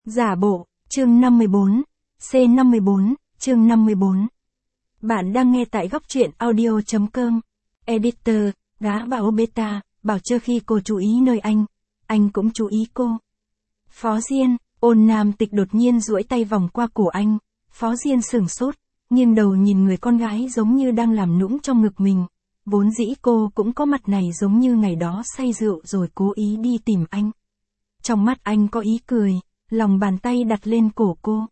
Giả bộ, chương 54, C54, chương 54. Bạn đang nghe tại góc truyện audio.com. Editor, gã bảo beta, bảo chưa khi cô chú ý nơi anh cũng chú ý cô. Phó Diên, Ôn Nam Tịch đột nhiên duỗi tay vòng qua cổ anh, Phó Diên sửng sốt, nghiêng đầu nhìn người con gái giống như đang làm nũng trong ngực mình. Vốn dĩ cô cũng có mặt này giống như ngày đó say rượu rồi cố ý đi tìm anh. Trong mắt anh có ý cười, lòng bàn tay đặt lên cổ cô.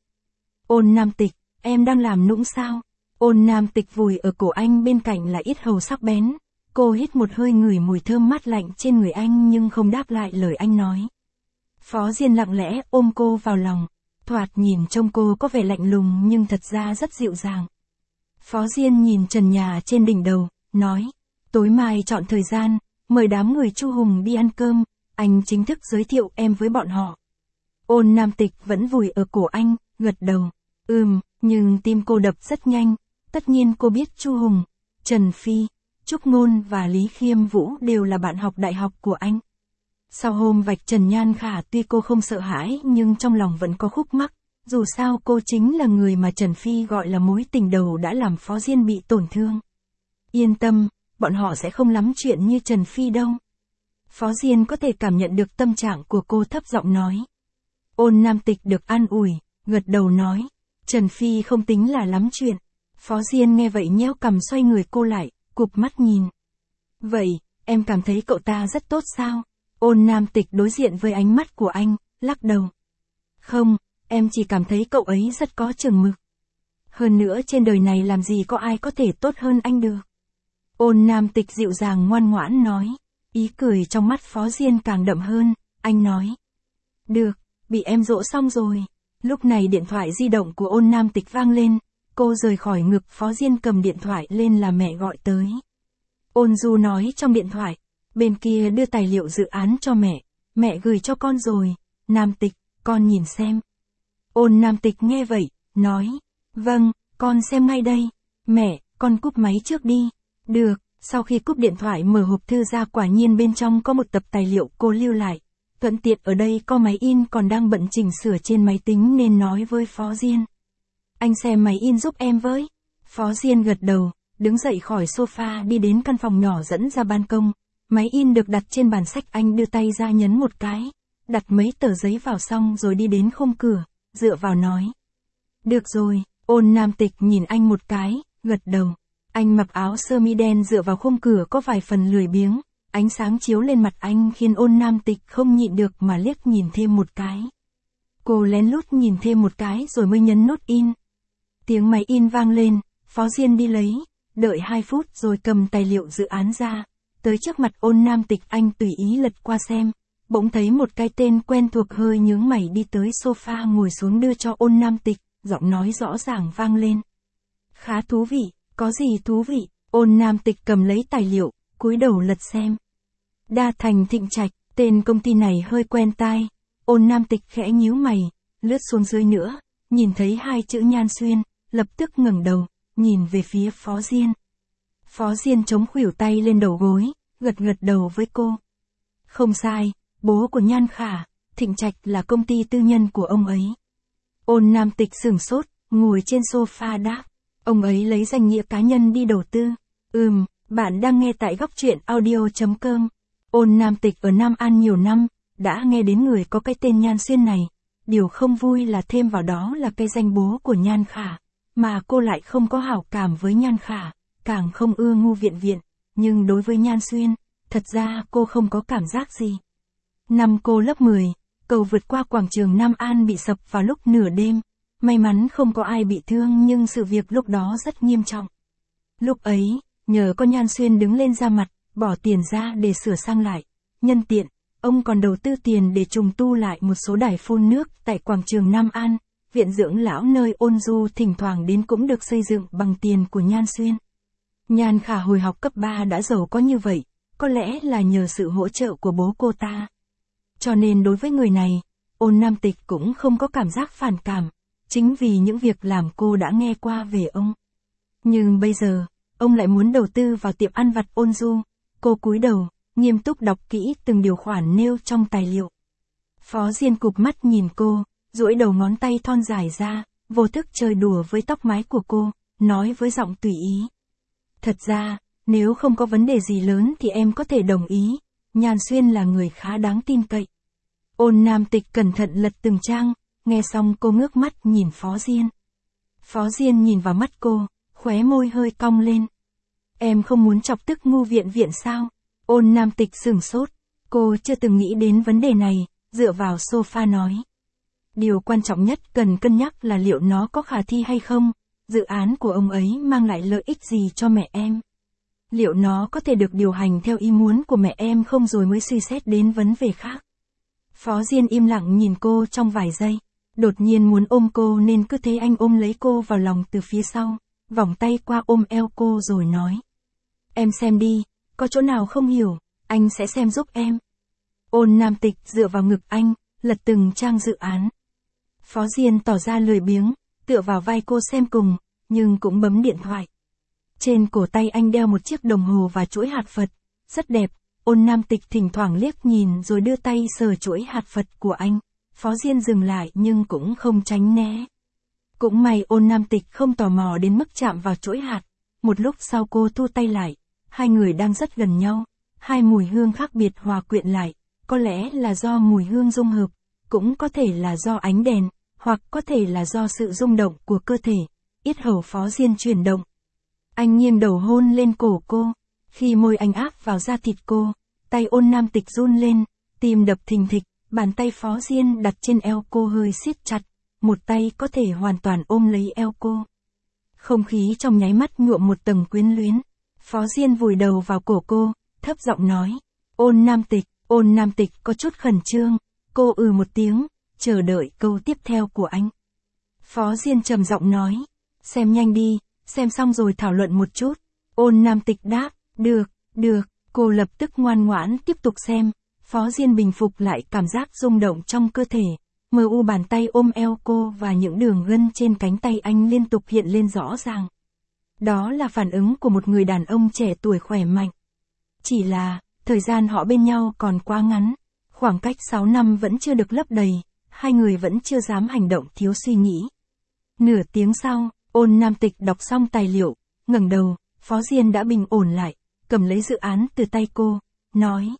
Ôn Nam Tịch, em đang làm nũng sao? Ôn Nam Tịch vùi ở cổ anh bên cạnh là yết hầu sắc bén. Cô hít một hơi ngửi mùi thơm mát lạnh trên người anh nhưng không đáp lại lời anh nói. Phó Diên lặng lẽ ôm cô vào lòng. Thoạt nhìn trông cô có vẻ lạnh lùng nhưng thật ra rất dịu dàng. Phó Diên nhìn trần nhà trên đỉnh đầu, nói, tối mai chọn thời gian, mời đám người Chu Hùng đi ăn cơm, anh chính thức giới thiệu em với bọn họ. Ôn Nam Tịch vẫn vùi ở cổ anh, gật đầu. Nhưng tim cô đập rất nhanh, tất nhiên cô biết Chu Hùng, Trần Phi, Trúc Ngôn và Lý Khiêm Vũ đều là bạn học đại học của anh. Sau hôm vạch trần Nhan Khả tuy cô không sợ hãi nhưng trong lòng vẫn có khúc mắc, dù sao cô chính là người mà Trần Phi gọi là mối tình đầu đã làm Phó Diên bị tổn thương. Yên tâm, bọn họ sẽ không lắm chuyện như Trần Phi đâu. Phó Diên có thể cảm nhận được tâm trạng của cô thấp giọng nói. Ôn Nam Tịch được an ủi, gật đầu nói, Trần Phi không tính là lắm chuyện. Phó Diên nghe vậy nheo cằm xoay người cô lại, cụp mắt nhìn. Vậy, em cảm thấy cậu ta rất tốt sao? Ôn Nam Tịch đối diện với ánh mắt của anh, lắc đầu. Không, em chỉ cảm thấy cậu ấy rất có chừng mực. Hơn nữa trên đời này làm gì có ai có thể tốt hơn anh được. Ôn Nam Tịch dịu dàng ngoan ngoãn nói. Ý cười trong mắt Phó Diên càng đậm hơn, anh nói. Được, bị em dỗ xong rồi. Lúc này điện thoại di động của Ôn Nam Tịch vang lên, cô rời khỏi ngực Phó Diên cầm điện thoại lên là mẹ gọi tới. Ôn Du nói trong điện thoại, bên kia đưa tài liệu dự án cho mẹ gửi cho con rồi, Nam Tịch, con nhìn xem. Ôn Nam Tịch nghe vậy, nói, vâng, con xem ngay đây, mẹ, con cúp máy trước đi, được. Sau khi cúp điện thoại mở hộp thư ra quả nhiên bên trong có một tập tài liệu cô lưu lại. Thuận tiện ở đây có máy in còn đang bận chỉnh sửa trên máy tính nên nói với Phó Diên. Anh xem máy in giúp em với. Phó Diên gật đầu, đứng dậy khỏi sofa đi đến căn phòng nhỏ dẫn ra ban công. Máy in được đặt trên bàn sách anh đưa tay ra nhấn một cái. Đặt mấy tờ giấy vào xong rồi đi đến khung cửa, dựa vào nói. Được rồi, Ôn Nam Tịch nhìn anh một cái, gật đầu. Anh mặc áo sơ mi đen dựa vào khung cửa có vài phần lười biếng, ánh sáng chiếu lên mặt anh khiến Ôn Nam Tịch không nhịn được mà liếc nhìn thêm một cái. Cô lén lút nhìn thêm một cái rồi mới nhấn nút in. Tiếng máy in vang lên, Phó Diên đi lấy, đợi 2 phút rồi cầm tài liệu dự án ra, tới trước mặt Ôn Nam Tịch anh tùy ý lật qua xem, bỗng thấy một cái tên quen thuộc hơi nhướng mày đi tới sofa ngồi xuống đưa cho Ôn Nam Tịch, giọng nói rõ ràng vang lên. Khá thú vị. Có gì thú vị? Ôn Nam Tịch cầm lấy tài liệu, cúi đầu lật xem. Đa Thành Thịnh Trạch, tên công ty này hơi quen tai. Ôn Nam Tịch khẽ nhíu mày, lướt xuống dưới nữa, nhìn thấy 2 chữ Nhan Xuyên, lập tức ngẩng đầu, nhìn về phía Phó Diên. Phó Diên chống khuỷu tay lên đầu gối, gật đầu với cô. Không sai, bố của Nhan Khả, Thịnh Trạch là công ty tư nhân của ông ấy. Ôn Nam Tịch sửng sốt, ngồi trên sofa đáp. Ông ấy lấy danh nghĩa cá nhân đi đầu tư. Bạn đang nghe tại góc truyện audio.com. Ôn Nam Tịch ở Nam An nhiều năm, đã nghe đến người có cái tên Nhan Xuyên này. Điều không vui là thêm vào đó là cái danh bố của Nhan Khả. Mà cô lại không có hảo cảm với Nhan Khả, càng không ưa Ngu Viện. Nhưng đối với Nhan Xuyên, thật ra cô không có cảm giác gì. Năm cô lớp 10, cầu vượt qua quảng trường Nam An bị sập vào lúc nửa đêm. May mắn không có ai bị thương nhưng sự việc lúc đó rất nghiêm trọng. Lúc ấy, nhờ có Nhan Xuyên đứng lên ra mặt, bỏ tiền ra để sửa sang lại. Nhân tiện, ông còn đầu tư tiền để trùng tu lại một số đài phun nước tại quảng trường Nam An. Viện dưỡng lão nơi Ôn Du thỉnh thoảng đến cũng được xây dựng bằng tiền của Nhan Xuyên. Nhan Khả hồi học cấp 3 đã giàu có như vậy, có lẽ là nhờ sự hỗ trợ của bố cô ta. Cho nên đối với người này, Ôn Nam Tịch cũng không có cảm giác phản cảm. Chính vì những việc làm cô đã nghe qua về ông. Nhưng bây giờ, ông lại muốn đầu tư vào tiệm ăn vặt Ôn Du. Cô cúi đầu, nghiêm túc đọc kỹ từng điều khoản nêu trong tài liệu. Phó Diên cụp mắt nhìn cô, duỗi đầu ngón tay thon dài ra, vô thức chơi đùa với tóc mái của cô, nói với giọng tùy ý. Thật ra, nếu không có vấn đề gì lớn thì em có thể đồng ý, Nhan Xuyên là người khá đáng tin cậy. Ôn Nam Tịch cẩn thận lật từng trang, nghe xong cô ngước mắt nhìn Phó Diên. Phó Diên nhìn vào mắt cô, khóe môi hơi cong lên. Em không muốn chọc tức Ngu Viện Viện sao? Ôn Nam Tịch sửng sốt, cô chưa từng nghĩ đến vấn đề này, dựa vào sofa nói. Điều quan trọng nhất cần cân nhắc là liệu nó có khả thi hay không, dự án của ông ấy mang lại lợi ích gì cho mẹ em. Liệu nó có thể được điều hành theo ý muốn của mẹ em không rồi mới suy xét đến vấn đề khác. Phó Diên im lặng nhìn cô trong vài giây, đột nhiên muốn ôm cô nên cứ thế anh ôm lấy cô vào lòng từ phía sau, vòng tay qua ôm eo cô rồi nói. Em xem đi, có chỗ nào không hiểu, anh sẽ xem giúp em. Ôn Nam Tịch dựa vào ngực anh, lật từng trang dự án. Phó Diên tỏ ra lười biếng, tựa vào vai cô xem cùng, nhưng cũng bấm điện thoại. Trên cổ tay anh đeo một chiếc đồng hồ và chuỗi hạt Phật, rất đẹp. Ôn Nam Tịch thỉnh thoảng liếc nhìn rồi đưa tay sờ chuỗi hạt Phật của anh. Phó Diên dừng lại nhưng cũng không tránh né. Cũng may Ôn Nam Tịch không tò mò đến mức chạm vào chuỗi hạt. Một lúc sau cô thu tay lại. Hai người đang rất gần nhau. Hai mùi hương khác biệt hòa quyện lại. Có lẽ là do mùi hương dung hợp, cũng có thể là do ánh đèn, hoặc có thể là do sự rung động của cơ thể. Yết hầu Phó Diên chuyển động. Anh nghiêng đầu hôn lên cổ cô. Khi môi anh áp vào da thịt cô, tay Ôn Nam Tịch run lên, tim đập thình thịch, bàn tay Phó Diên đặt trên eo cô hơi siết chặt, một tay có thể hoàn toàn ôm lấy eo cô. Không khí trong nháy mắt nhuộm một tầng quyến luyến. Phó Diên vùi đầu vào cổ cô, thấp giọng nói. Ôn Nam Tịch có chút khẩn trương, cô một tiếng, chờ đợi câu tiếp theo của anh. Phó Diên trầm giọng nói. Xem nhanh đi, xem xong rồi thảo luận một chút. Ôn Nam Tịch đáp. Được, cô lập tức ngoan ngoãn tiếp tục xem. Phó Diên bình phục lại cảm giác rung động trong cơ thể. Mờ u bàn tay ôm eo cô và những đường gân trên cánh tay anh liên tục hiện lên rõ ràng. Đó là phản ứng của một người đàn ông trẻ tuổi khỏe mạnh. Chỉ là, thời gian họ bên nhau còn quá ngắn. Khoảng cách 6 năm vẫn chưa được lấp đầy, hai người vẫn chưa dám hành động thiếu suy nghĩ. Nửa tiếng sau, Ôn Nam Tịch đọc xong tài liệu, ngẩng đầu, Phó Diên đã bình ổn lại, cầm lấy dự án từ tay cô, nói.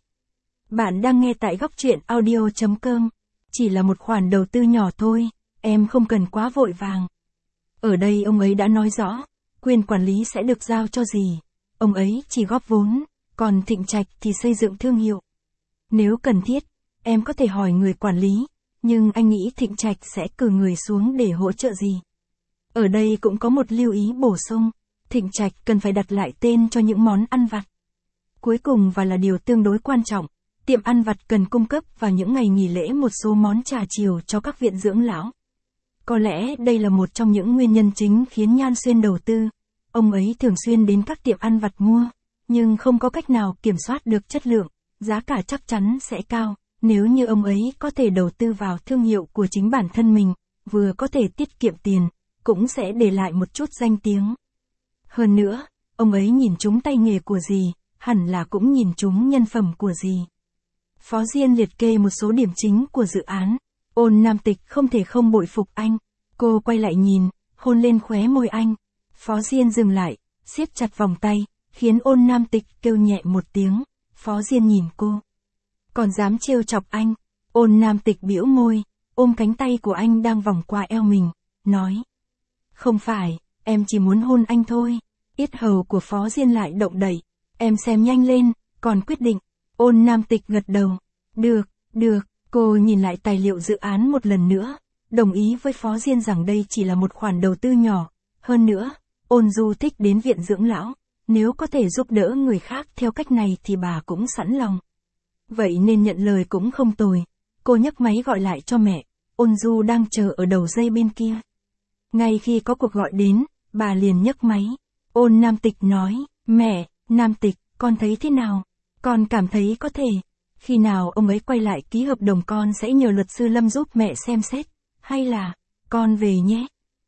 Bạn đang nghe tại góc truyện audio.com, chỉ là một khoản đầu tư nhỏ thôi, em không cần quá vội vàng. Ở đây ông ấy đã nói rõ, quyền quản lý sẽ được giao cho gì, ông ấy chỉ góp vốn, còn Thịnh Trạch thì xây dựng thương hiệu. Nếu cần thiết, em có thể hỏi người quản lý, nhưng anh nghĩ Thịnh Trạch sẽ cử người xuống để hỗ trợ gì. Ở đây cũng có một lưu ý bổ sung, Thịnh Trạch cần phải đặt lại tên cho những món ăn vặt. Cuối cùng và là điều tương đối quan trọng, tiệm ăn vặt cần cung cấp vào những ngày nghỉ lễ một số món trà chiều cho các viện dưỡng lão. Có lẽ đây là một trong những nguyên nhân chính khiến Nhan Xuyên đầu tư. Ông ấy thường xuyên đến các tiệm ăn vặt mua, nhưng không có cách nào kiểm soát được chất lượng, giá cả chắc chắn sẽ cao. Nếu như ông ấy có thể đầu tư vào thương hiệu của chính bản thân mình, vừa có thể tiết kiệm tiền, cũng sẽ để lại một chút danh tiếng. Hơn nữa, ông ấy nhìn trúng tay nghề của gì, hẳn là cũng nhìn trúng nhân phẩm của gì. Phó Diên liệt kê một số điểm chính của dự án. Ôn Nam Tịch không thể không bội phục anh. Cô quay lại nhìn, hôn lên khóe môi anh. Phó Diên dừng lại, siết chặt vòng tay, khiến Ôn Nam Tịch kêu nhẹ một tiếng. Phó Diên nhìn cô. Còn dám trêu chọc anh. Ôn Nam Tịch bĩu môi, ôm cánh tay của anh đang vòng qua eo mình, nói. Không phải, em chỉ muốn hôn anh thôi. Yết hầu của Phó Diên lại động đậy. Em xem nhanh lên, còn quyết định. Ôn Nam Tịch gật đầu. Được, cô nhìn lại tài liệu dự án một lần nữa. Đồng ý với Phó Diên rằng đây chỉ là một khoản đầu tư nhỏ. Hơn nữa, Ôn Du thích đến viện dưỡng lão. Nếu có thể giúp đỡ người khác theo cách này thì bà cũng sẵn lòng. Vậy nên nhận lời cũng không tồi. Cô nhấc máy gọi lại cho mẹ. Ôn Du đang chờ ở đầu dây bên kia. Ngay khi có cuộc gọi đến, bà liền nhấc máy. Ôn Nam Tịch nói, mẹ, Nam Tịch, con thấy thế nào? Con cảm thấy có thể. Khi nào ông ấy quay lại ký hợp đồng con sẽ nhờ luật sư Lâm giúp mẹ xem xét. Hay là, con về nhé.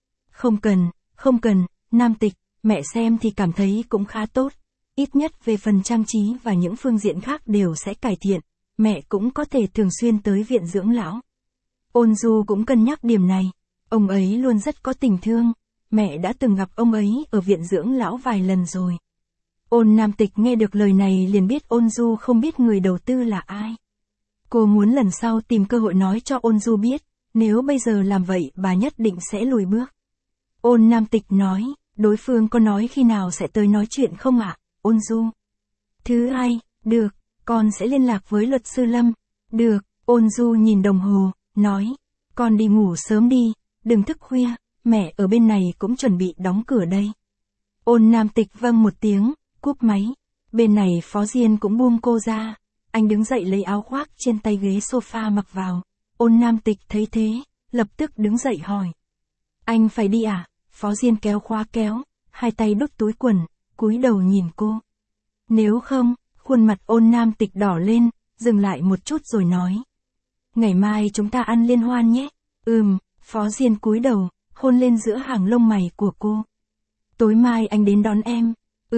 Không cần, Nam Tịch, mẹ xem thì cảm thấy cũng khá tốt. Ít nhất về phần trang trí và những phương diện khác đều sẽ cải thiện. Mẹ cũng có thể thường xuyên tới viện dưỡng lão. Ôn Du cũng cân nhắc điểm này. Ông ấy luôn rất có tình thương. Mẹ đã từng gặp ông ấy ở viện dưỡng lão vài lần rồi. Ôn Nam Tịch nghe được lời này liền biết Ôn Du không biết người đầu tư là ai. Cô muốn lần sau tìm cơ hội nói cho Ôn Du biết, nếu bây giờ làm vậy bà nhất định sẽ lùi bước. Ôn Nam Tịch nói, đối phương có nói khi nào sẽ tới nói chuyện không ạ, Ôn Du? Thứ hai, được, con sẽ liên lạc với luật sư Lâm. Được, Ôn Du nhìn đồng hồ, nói, con đi ngủ sớm đi, đừng thức khuya, mẹ ở bên này cũng chuẩn bị đóng cửa đây. Ôn Nam Tịch vâng một tiếng, cúp máy. Bên này Phó Diên cũng buông cô ra. Anh đứng dậy lấy áo khoác trên tay ghế sofa mặc vào. Ôn Nam Tịch thấy thế, lập tức đứng dậy hỏi. Anh phải đi à? Phó Diên kéo khóa kéo, hai tay đút túi quần, cúi đầu nhìn cô. Nếu không, khuôn mặt Ôn Nam Tịch đỏ lên, dừng lại một chút rồi nói. Ngày mai chúng ta ăn liên hoan nhé. Phó Diên cúi đầu, hôn lên giữa hàng lông mày của cô. Tối mai anh đến đón em.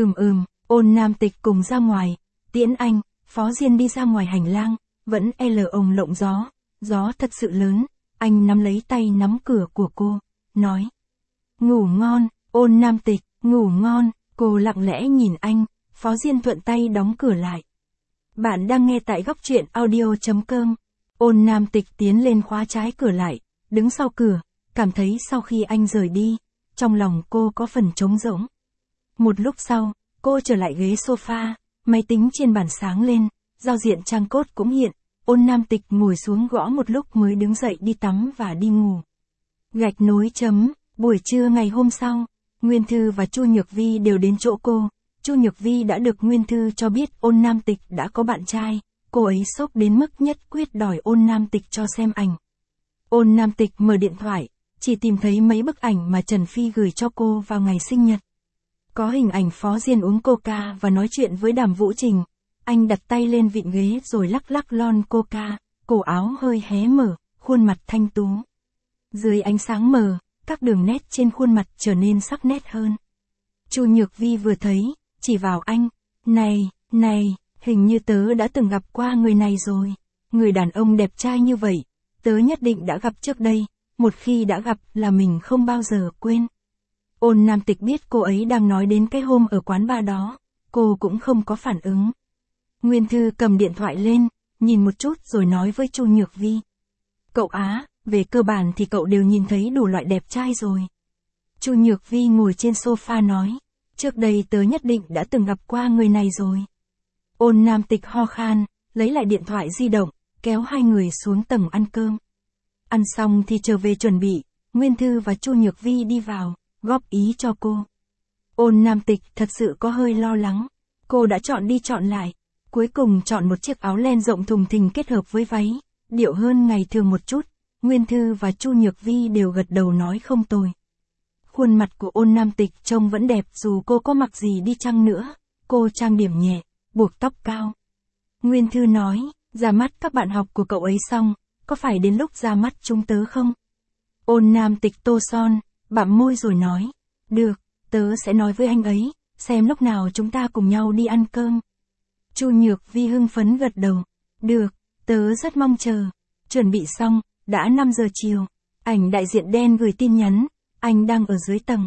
Ôn Nam Tịch cùng ra ngoài, tiễn anh. Phó Diên đi ra ngoài hành lang, vẫn ông lộng gió. Gió thật sự lớn, anh nắm lấy tay nắm cửa của cô, nói. Ngủ ngon, Ôn Nam Tịch, ngủ ngon. Cô lặng lẽ nhìn anh, Phó Diên thuận tay đóng cửa lại. Bạn đang nghe tại góc truyện audio.com. Ôn Nam Tịch tiến lên khóa trái cửa lại, đứng sau cửa, cảm thấy sau khi anh rời đi, trong lòng cô có phần trống rỗng. Một lúc sau, cô trở lại ghế sofa, máy tính trên bàn sáng lên, giao diện trang cốt cũng hiện. Ôn Nam Tịch ngồi xuống gõ một lúc mới đứng dậy đi tắm và đi ngủ. Gạch nối chấm, buổi trưa ngày hôm sau, Nguyên Thư và Chu Nhược Vi đều đến chỗ cô. Chu Nhược Vi đã được Nguyên Thư cho biết Ôn Nam Tịch đã có bạn trai, cô ấy sốc đến mức nhất quyết đòi Ôn Nam Tịch cho xem ảnh. Ôn Nam Tịch mở điện thoại, chỉ tìm thấy mấy bức ảnh mà Trần Phi gửi cho cô vào ngày sinh nhật. Có hình ảnh Phó Diên uống coca và nói chuyện với Đàm Vũ Trình. Anh đặt tay lên vịn ghế rồi lắc lắc lon coca, cổ áo hơi hé mở, khuôn mặt thanh tú. Dưới ánh sáng mờ, các đường nét trên khuôn mặt trở nên sắc nét hơn. Chu Nhược Vi vừa thấy, chỉ vào anh. Này, hình như tớ đã từng gặp qua người này rồi. Người đàn ông đẹp trai như vậy, tớ nhất định đã gặp trước đây. Một khi đã gặp là mình không bao giờ quên. Ôn Nam Tịch biết cô ấy đang nói đến cái hôm ở quán bar đó. Cô cũng không có phản ứng. Nguyên Thư cầm điện thoại lên, nhìn một chút rồi nói với Chu Nhược Vi. Cậu Á, về cơ bản thì cậu đều nhìn thấy đủ loại đẹp trai rồi. Chu Nhược Vi ngồi trên sofa nói. Trước đây tớ nhất định đã từng gặp qua người này rồi. Ôn Nam Tịch ho khan, lấy lại điện thoại di động, kéo hai người xuống tầng ăn cơm. Ăn xong thì trở về chuẩn bị, Nguyên Thư và Chu Nhược Vi đi vào, góp ý cho cô. Ôn Nam Tịch thật sự có hơi lo lắng. Cô đã chọn đi chọn lại, cuối cùng chọn một chiếc áo len rộng thùng thình kết hợp với váy, điệu hơn ngày thường một chút. Nguyên Thư và Chu Nhược Vi đều gật đầu nói không tồi. Khuôn mặt của Ôn Nam Tịch trông vẫn đẹp dù cô có mặc gì đi chăng nữa. Cô trang điểm nhẹ, buộc tóc cao. Nguyên Thư nói, ra mắt các bạn học của cậu ấy xong, có phải đến lúc ra mắt chúng tớ không? Ôn Nam Tịch tô son, bặm môi rồi nói, được, tớ sẽ nói với anh ấy, xem lúc nào chúng ta cùng nhau đi ăn cơm. Chu Nhược Vi hưng phấn gật đầu, được, tớ rất mong chờ. Chuẩn bị xong, đã 5 giờ chiều, ảnh đại diện đen gửi tin nhắn, anh đang ở dưới tầng.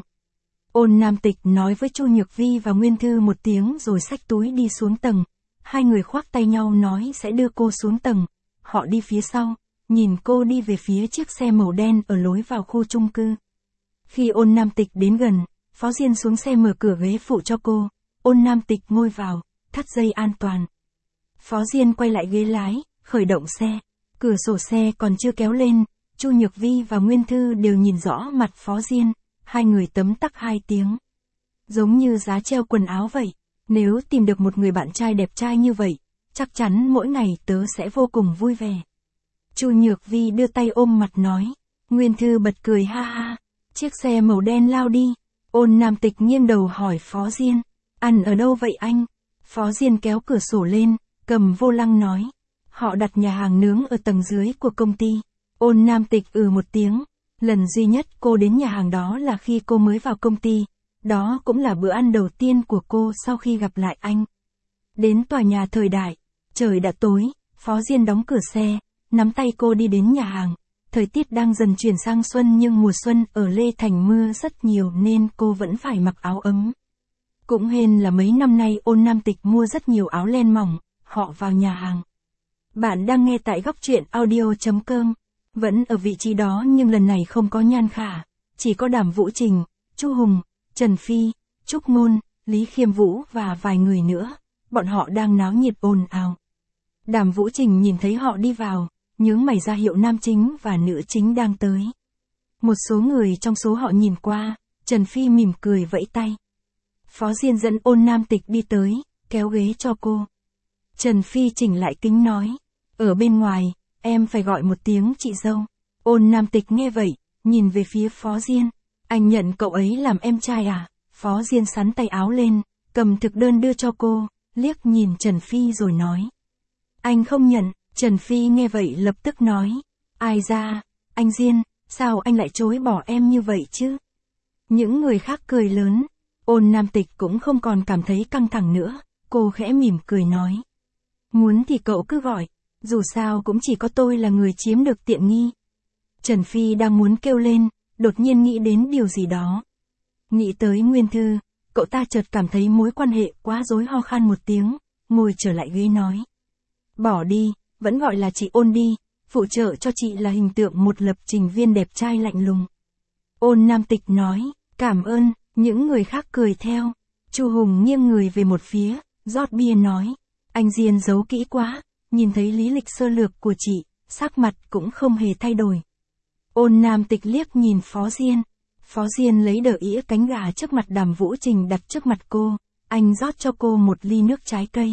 Ôn Nam Tịch nói với Chu Nhược Vi và Nguyên Thư một tiếng rồi xách túi đi xuống tầng. Hai người khoác tay nhau nói sẽ đưa cô xuống tầng. Họ đi phía sau, nhìn cô đi về phía chiếc xe màu đen ở lối vào khu chung cư. Khi Ôn Nam Tịch đến gần, Phó Diên xuống xe mở cửa ghế phụ cho cô. Ôn Nam Tịch ngồi vào, thắt dây an toàn. Phó Diên quay lại ghế lái, khởi động xe. Cửa sổ xe còn chưa kéo lên, Chu Nhược Vi và Nguyên Thư đều nhìn rõ mặt Phó Diên. Hai người tấm tắc 2 tiếng. Giống như giá treo quần áo vậy. Nếu tìm được một người bạn trai đẹp trai như vậy, chắc chắn mỗi ngày tớ sẽ vô cùng vui vẻ. Chu Nhược Vi đưa tay ôm mặt nói. Nguyên Thư bật cười ha ha. Chiếc xe màu đen lao đi. Ôn Nam Tịch nghiêng đầu hỏi Phó Diên. Ăn ở đâu vậy anh? Phó Diên kéo cửa sổ lên, cầm vô lăng nói. Họ đặt nhà hàng nướng ở tầng dưới của công ty. Ôn Nam Tịch một tiếng. Lần duy nhất cô đến nhà hàng đó là khi cô mới vào công ty. Đó cũng là bữa ăn đầu tiên của cô sau khi gặp lại anh. Đến tòa nhà Thời Đại. Trời đã tối, Phó Diên đóng cửa xe, nắm tay cô đi đến nhà hàng. Thời tiết đang dần chuyển sang xuân nhưng mùa xuân ở Lê Thành mưa rất nhiều nên cô vẫn phải mặc áo ấm. Cũng hên là mấy năm nay Ôn Nam Tịch mua rất nhiều áo len mỏng, họ vào nhà hàng. Bạn đang nghe tại góc truyện audio.com. Vẫn ở vị trí đó nhưng lần này không có Nhan Khả, chỉ có Đàm Vũ Trình, Chu Hùng, Trần Phi, Trúc Ngôn, Lý Khiêm Vũ và vài người nữa. Bọn họ đang náo nhiệt ồn ào. Đàm Vũ Trình nhìn thấy họ đi vào, nhướng mày ra hiệu nam chính và nữ chính đang tới. Một số người trong số họ nhìn qua, Trần Phi mỉm cười vẫy tay. Phó Diên dẫn Ôn Nam Tịch đi tới, kéo ghế cho cô. Trần Phi chỉnh lại kính nói, ở bên ngoài, em phải gọi một tiếng chị dâu. Ôn Nam Tịch nghe vậy, nhìn về phía Phó Diên. Anh nhận cậu ấy làm em trai à? Phó Diên xắn tay áo lên, cầm thực đơn đưa cho cô, liếc nhìn Trần Phi rồi nói. Anh không nhận. Trần Phi nghe vậy lập tức nói. Ai ra, anh Diên, sao anh lại chối bỏ em như vậy chứ? Những người khác cười lớn. Ôn Nam Tịch cũng không còn cảm thấy căng thẳng nữa, cô khẽ mỉm cười nói. Muốn thì cậu cứ gọi, dù sao cũng chỉ có tôi là người chiếm được tiện nghi. Trần Phi đang muốn kêu lên, đột nhiên nghĩ đến điều gì đó. Nghĩ tới Nguyên Thư, cậu ta chợt cảm thấy mối quan hệ quá rối, ho khan một tiếng, ngồi trở lại ghế nói. Bỏ đi, vẫn gọi là chị Ôn đi, phụ trợ cho chị là hình tượng một lập trình viên đẹp trai lạnh lùng. Ôn Nam Tịch nói, cảm ơn, những người khác cười theo. Chu Hùng nghiêng người về một phía, rót bia nói, anh Diên giấu kỹ quá, nhìn thấy lý lịch sơ lược của chị, sắc mặt cũng không hề thay đổi. Ôn Nam Tịch liếc nhìn Phó Diên. Phó Diên lấy đỡ ĩa cánh gà trước mặt Đàm Vũ Trình đặt trước mặt cô, anh rót cho cô một ly nước trái cây.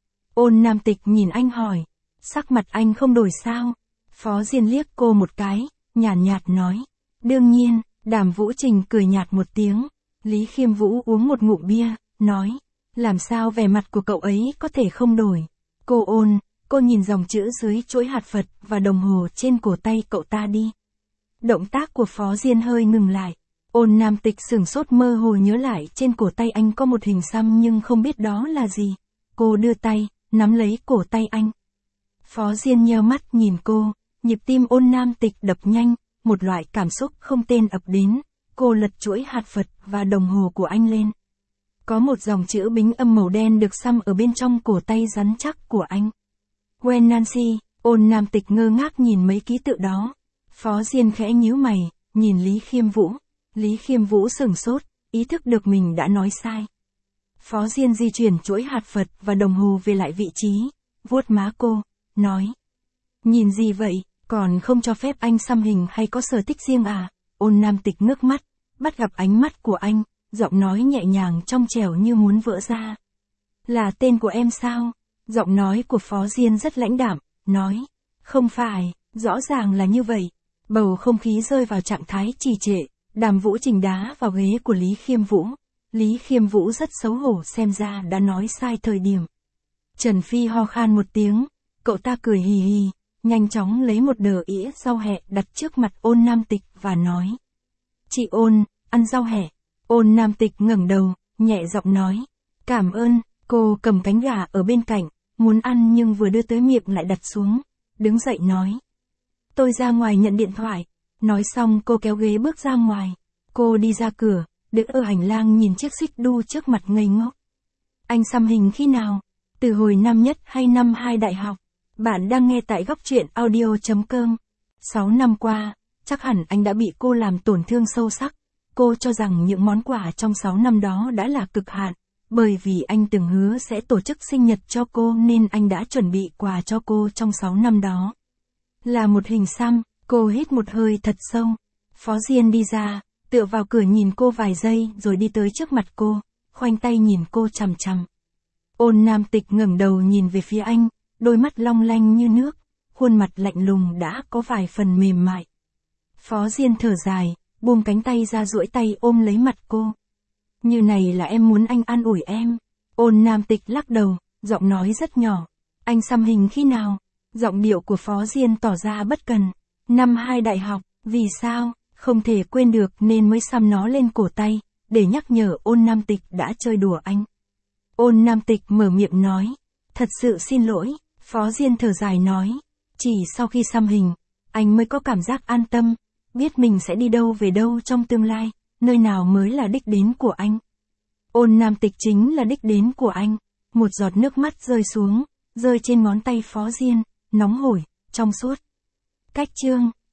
Ôn Nam Tịch nhìn anh hỏi, sắc mặt anh không đổi sao? Phó Diên liếc cô một cái, nhàn nhạt nói, đương nhiên. Đàm Vũ Trình cười nhạt một tiếng. Lý Khiêm Vũ uống một ngụm bia, nói, làm sao vẻ mặt của cậu ấy có thể không đổi? Cô Ôn, cô nhìn dòng chữ dưới chuỗi hạt Phật và đồng hồ trên cổ tay cậu ta đi. Động tác của Phó Diên hơi ngừng lại. Ôn Nam Tịch sửng sốt, mơ hồ nhớ lại trên cổ tay anh có một hình xăm nhưng không biết đó là gì. Cô đưa tay, nắm lấy cổ tay anh. Phó Diên nheo mắt nhìn cô, nhịp tim Ôn Nam Tịch đập nhanh, một loại cảm xúc không tên ập đến. Cô lật chuỗi hạt Phật và đồng hồ của anh lên. Có một dòng chữ bính âm màu đen được xăm ở bên trong cổ tay rắn chắc của anh. Gwen Nancy. Ôn Nam Tịch ngơ ngác nhìn mấy ký tự đó. Phó Diên khẽ nhíu mày, nhìn Lý Khiêm Vũ. Lý Khiêm Vũ sửng sốt, ý thức được mình đã nói sai. Phó Diên di chuyển chuỗi hạt Phật và đồng hồ về lại vị trí, vuốt má cô, nói. Nhìn gì vậy, còn không cho phép anh xăm hình hay có sở thích riêng à? Ôn Nam Tịch ngước mắt, bắt gặp ánh mắt của anh, giọng nói nhẹ nhàng trong trẻo như muốn vỡ ra. Là tên của em sao? Giọng nói của Phó Diên rất lãnh đạm, nói. Không phải, rõ ràng là như vậy. Bầu không khí rơi vào trạng thái trì trệ. Đàm Vũ Trình đá vào ghế của Lý Khiêm Vũ. Lý Khiêm Vũ rất xấu hổ, xem ra đã nói sai thời điểm. Trần Phi ho khan một tiếng, cậu ta cười hì hì, nhanh chóng lấy một đờ ĩa rau hẹ đặt trước mặt Ôn Nam Tịch và nói. Chị Ôn, ăn rau hẹ. Ôn Nam Tịch ngẩng đầu, nhẹ giọng nói. Cảm ơn. Cô cầm cánh gà ở bên cạnh, muốn ăn nhưng vừa đưa tới miệng lại đặt xuống, đứng dậy nói. Tôi ra ngoài nhận điện thoại. Nói xong cô kéo ghế bước ra ngoài. Cô đi ra cửa, đứng ở hành lang nhìn chiếc xích đu trước mặt ngây ngốc. Anh xăm hình khi nào? Từ hồi năm nhất hay năm 2 đại học? Bạn đang nghe tại góc truyện audio.com. 6 năm qua, chắc hẳn anh đã bị cô làm tổn thương sâu sắc. Cô cho rằng những món quà trong 6 năm đó đã là cực hạn. Bởi vì anh từng hứa sẽ tổ chức sinh nhật cho cô nên anh đã chuẩn bị quà cho cô trong 6 năm đó. Là một hình xăm. Cô hít một hơi thật sâu. Phó Diên đi ra, tựa vào cửa nhìn cô vài giây rồi đi tới trước mặt cô, khoanh tay nhìn cô chằm chằm. Ôn Nam Tịch ngẩng đầu nhìn về phía anh, đôi mắt long lanh như nước, khuôn mặt lạnh lùng đã có vài phần mềm mại. Phó Diên thở dài, buông cánh tay ra duỗi tay ôm lấy mặt cô. Như này là em muốn anh an ủi em. Ôn Nam Tịch lắc đầu, giọng nói rất nhỏ. Anh xăm hình khi nào? Giọng điệu của Phó Diên tỏ ra bất cần. Năm 2 đại học, vì sao? Không thể quên được nên mới xăm nó lên cổ tay, để nhắc nhở Ôn Nam Tịch đã chơi đùa anh. Ôn Nam Tịch mở miệng nói. Thật sự xin lỗi. Phó Diên thở dài nói. Chỉ sau khi xăm hình, anh mới có cảm giác an tâm, biết mình sẽ đi đâu về đâu trong tương lai, nơi nào mới là đích đến của anh. Ôn nam tịch chính là đích đến của anh. Một giọt nước mắt rơi xuống, rơi trên ngón tay Phó Diên, nóng hổi, trong suốt. Cách chương